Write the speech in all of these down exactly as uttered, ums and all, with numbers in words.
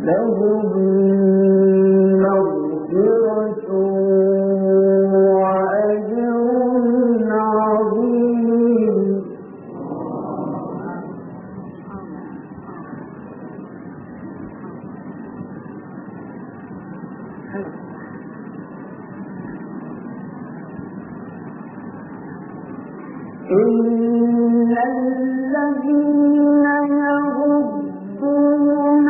لهم مغفرة وأجر عظيم. إن الذين يغضون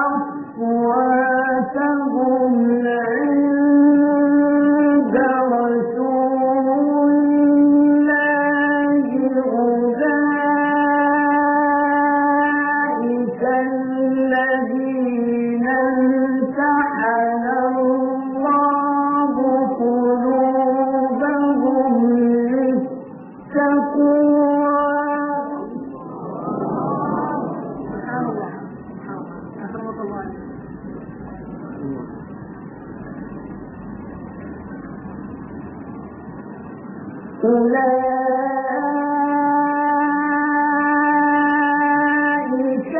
أصواتهم عند رسول الله أولئك الذين امتحن الله قلوبهم للتقوى. أولئك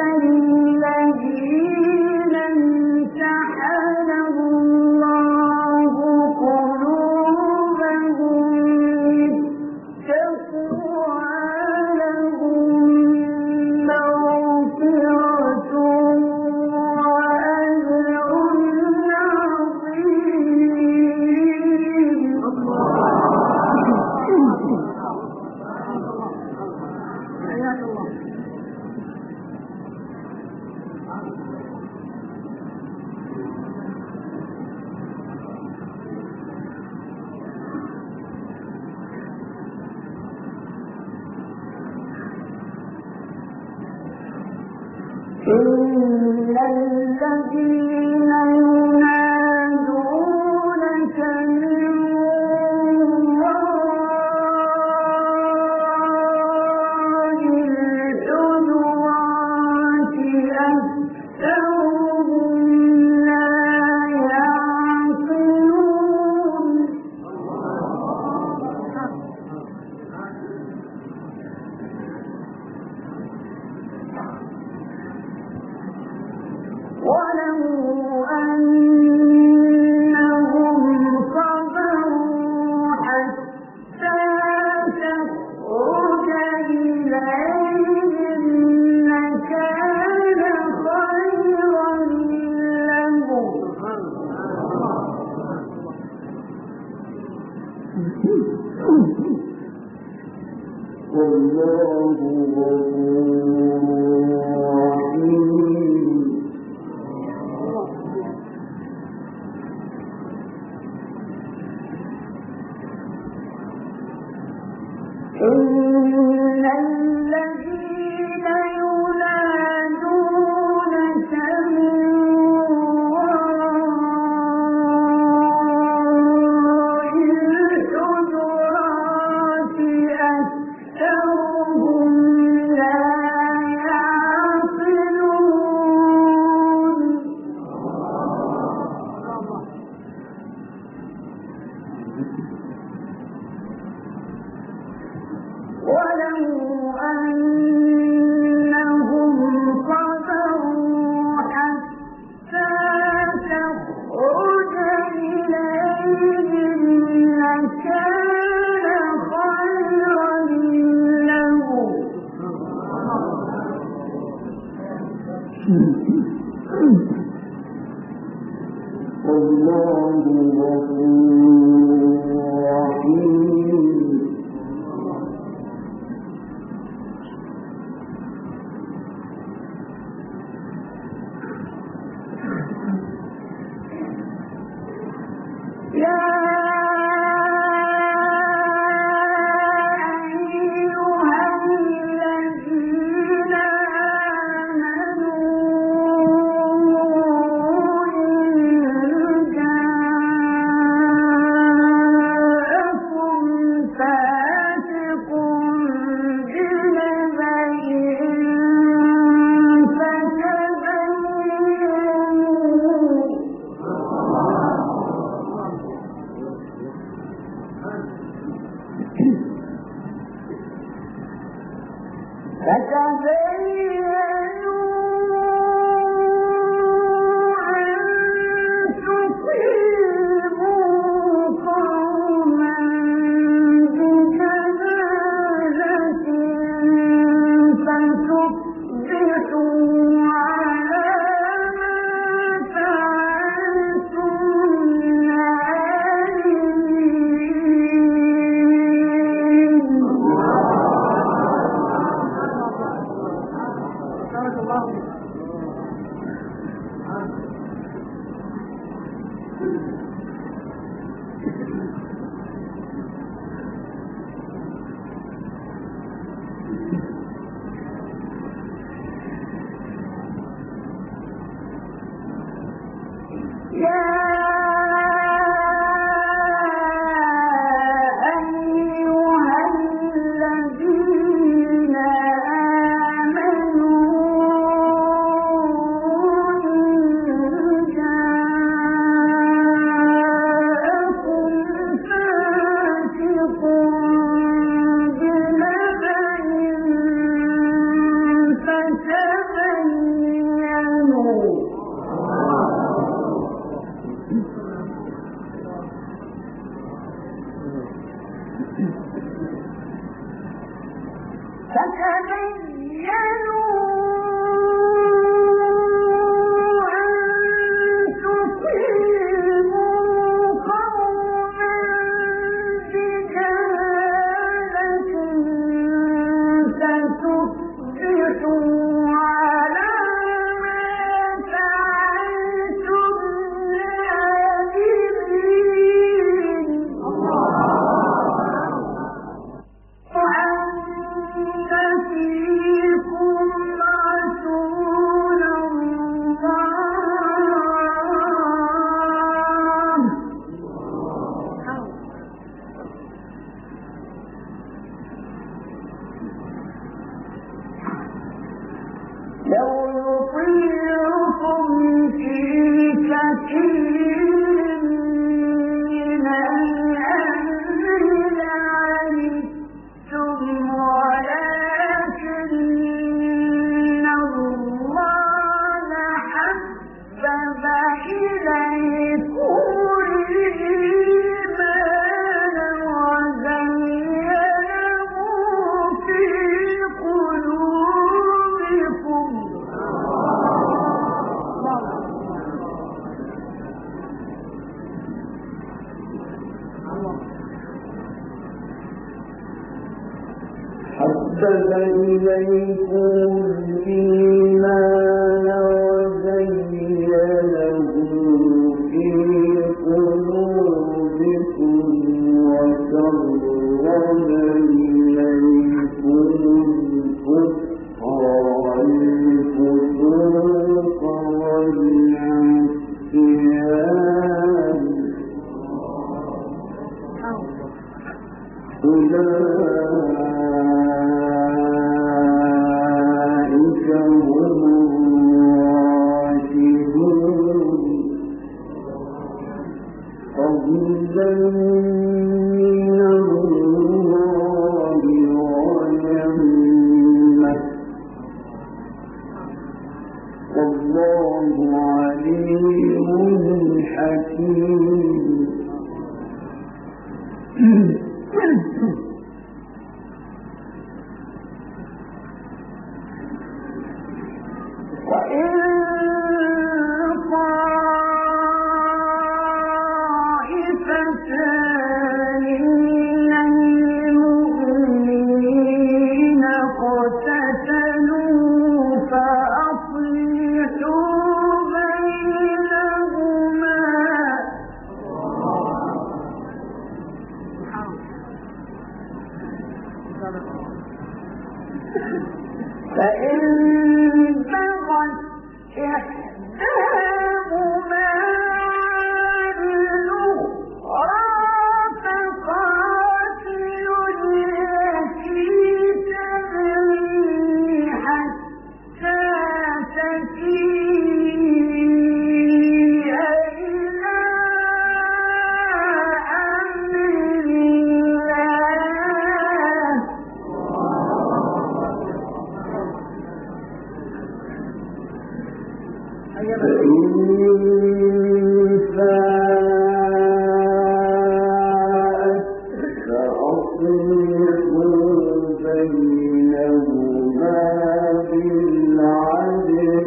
الذين امتحن الله قلوبهم للتقوى لهم مغفرة وأجر عظيم. إن الذين ينادونك من وراء الحجرات أكثرهم لا يعقلون. ولو أنهم صبروا حتى تخرج إليهم لكان خيرا لهم. والله غفور رحيم. إن الذين ينادونك من وراء الحجرات أكثرهم لا يعقلون. ولو أنهم صبروا حتى تخرج إليهم لكان خيرا لهم. والله غفور رحيم. يا أيها الذين آمنوا إن جاءكم فاسق بنبأ فتبينوا. فتبينوا أن تصيبوا قوما بجهالة فتصبحوا على ما فعلتم نادمين. فتبينوا حبب إليكم الإيمان وزينه في قلوبكم وكره إليكم الكفر والفسوق والعصيان أولئك هم الراشدون فضلا من الله ونعمة والله عليم حكيم. فإن بغت إحداهما على الأخرى فقاتلوا التي تبغي حتى تفيء إلى أمر الله فإن فاءت فأصلحوا بينهما بالعدل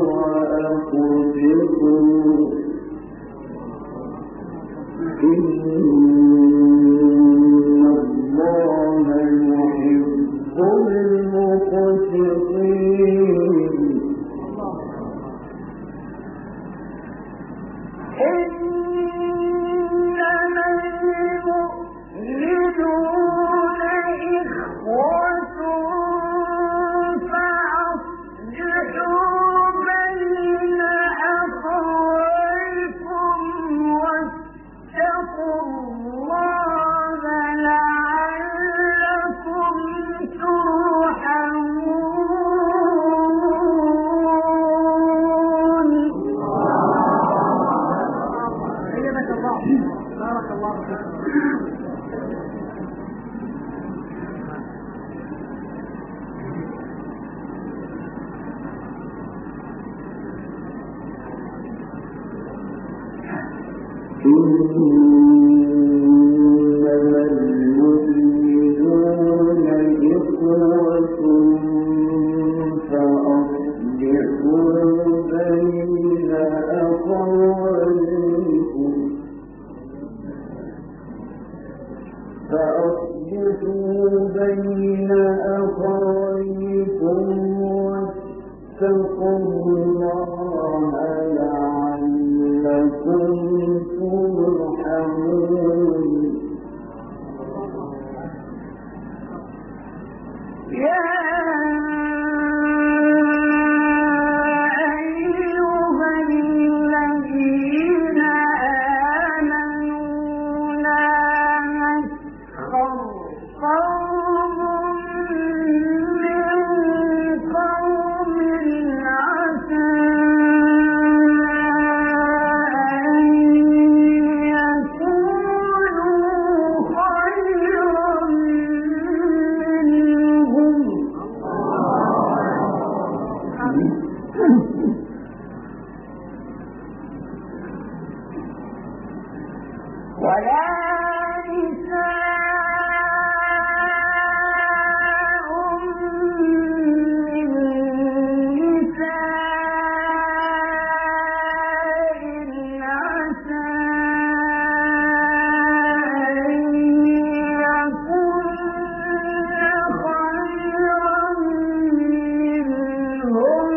وأقسطوا إن الله يحب المقسطين. إنما المؤمنون إخوة فأصلحوا بين أخويكم واتقوا الله لعلكم ترحمون. بارك الله فيكم. إنما المؤمنون إخوة إخوة فأصلحوا بين أخويكم فأصلحوا بين أخويكم واتقوا الله لعلكم ترحمون. يا أيها الذين آمنوا لا يسخر قوم من قوم عسى أن يكونوا خيرا منهم ولا نساء من نساء عسى أن يكن خيرا منهن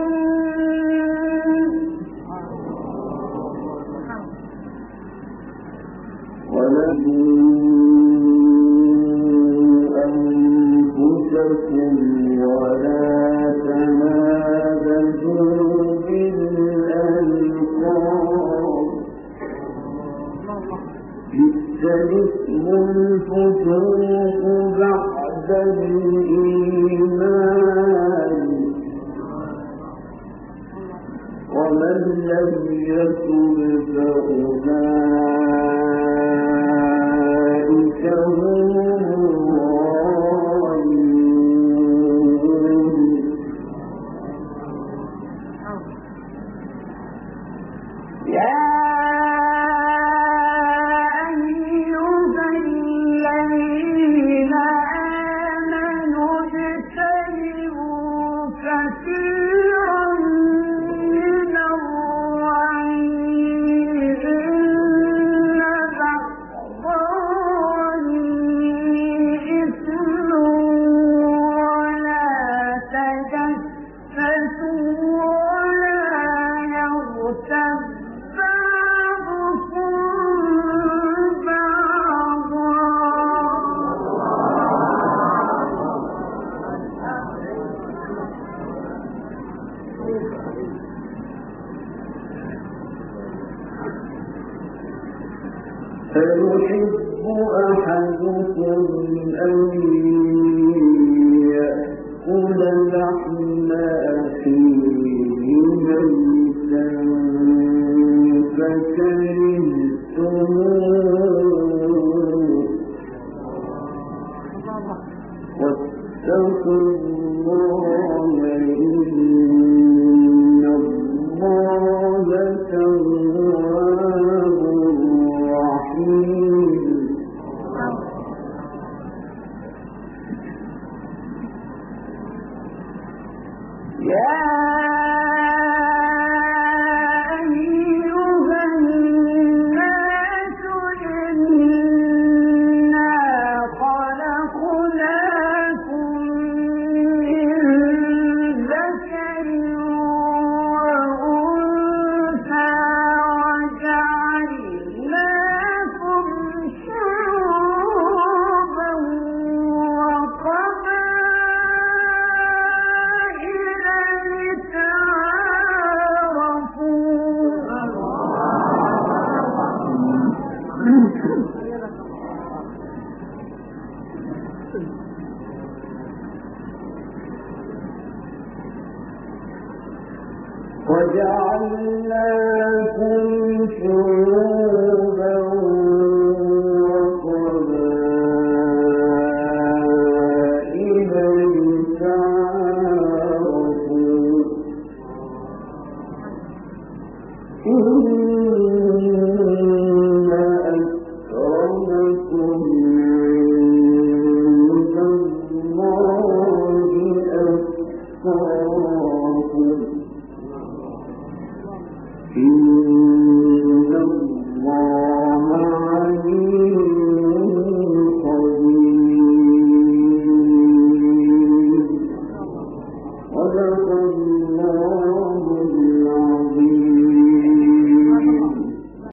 ولدوا أنفسكم ولا تنابزوا بالألقاب بئس الاسم الفسوق بعد الإيمان ومن لم يتب فأولئك هم الظالمون. يا أيها الذين آمنوا اجتنبوا كثيرا من الظن إن بعض الظن إثم ولا تجسسوا ولا يغتب بعضكم بعضا أيحب أحدكم أن يأكل لحم أخيه ميتا فكرهتموه واتقوا الله إن الله تواب رحيم. يا أيها الناس إنا خلقناكم من ذكر وأنثى وجعلناكم شعوبا وقبائل وجعلناكم شعوبا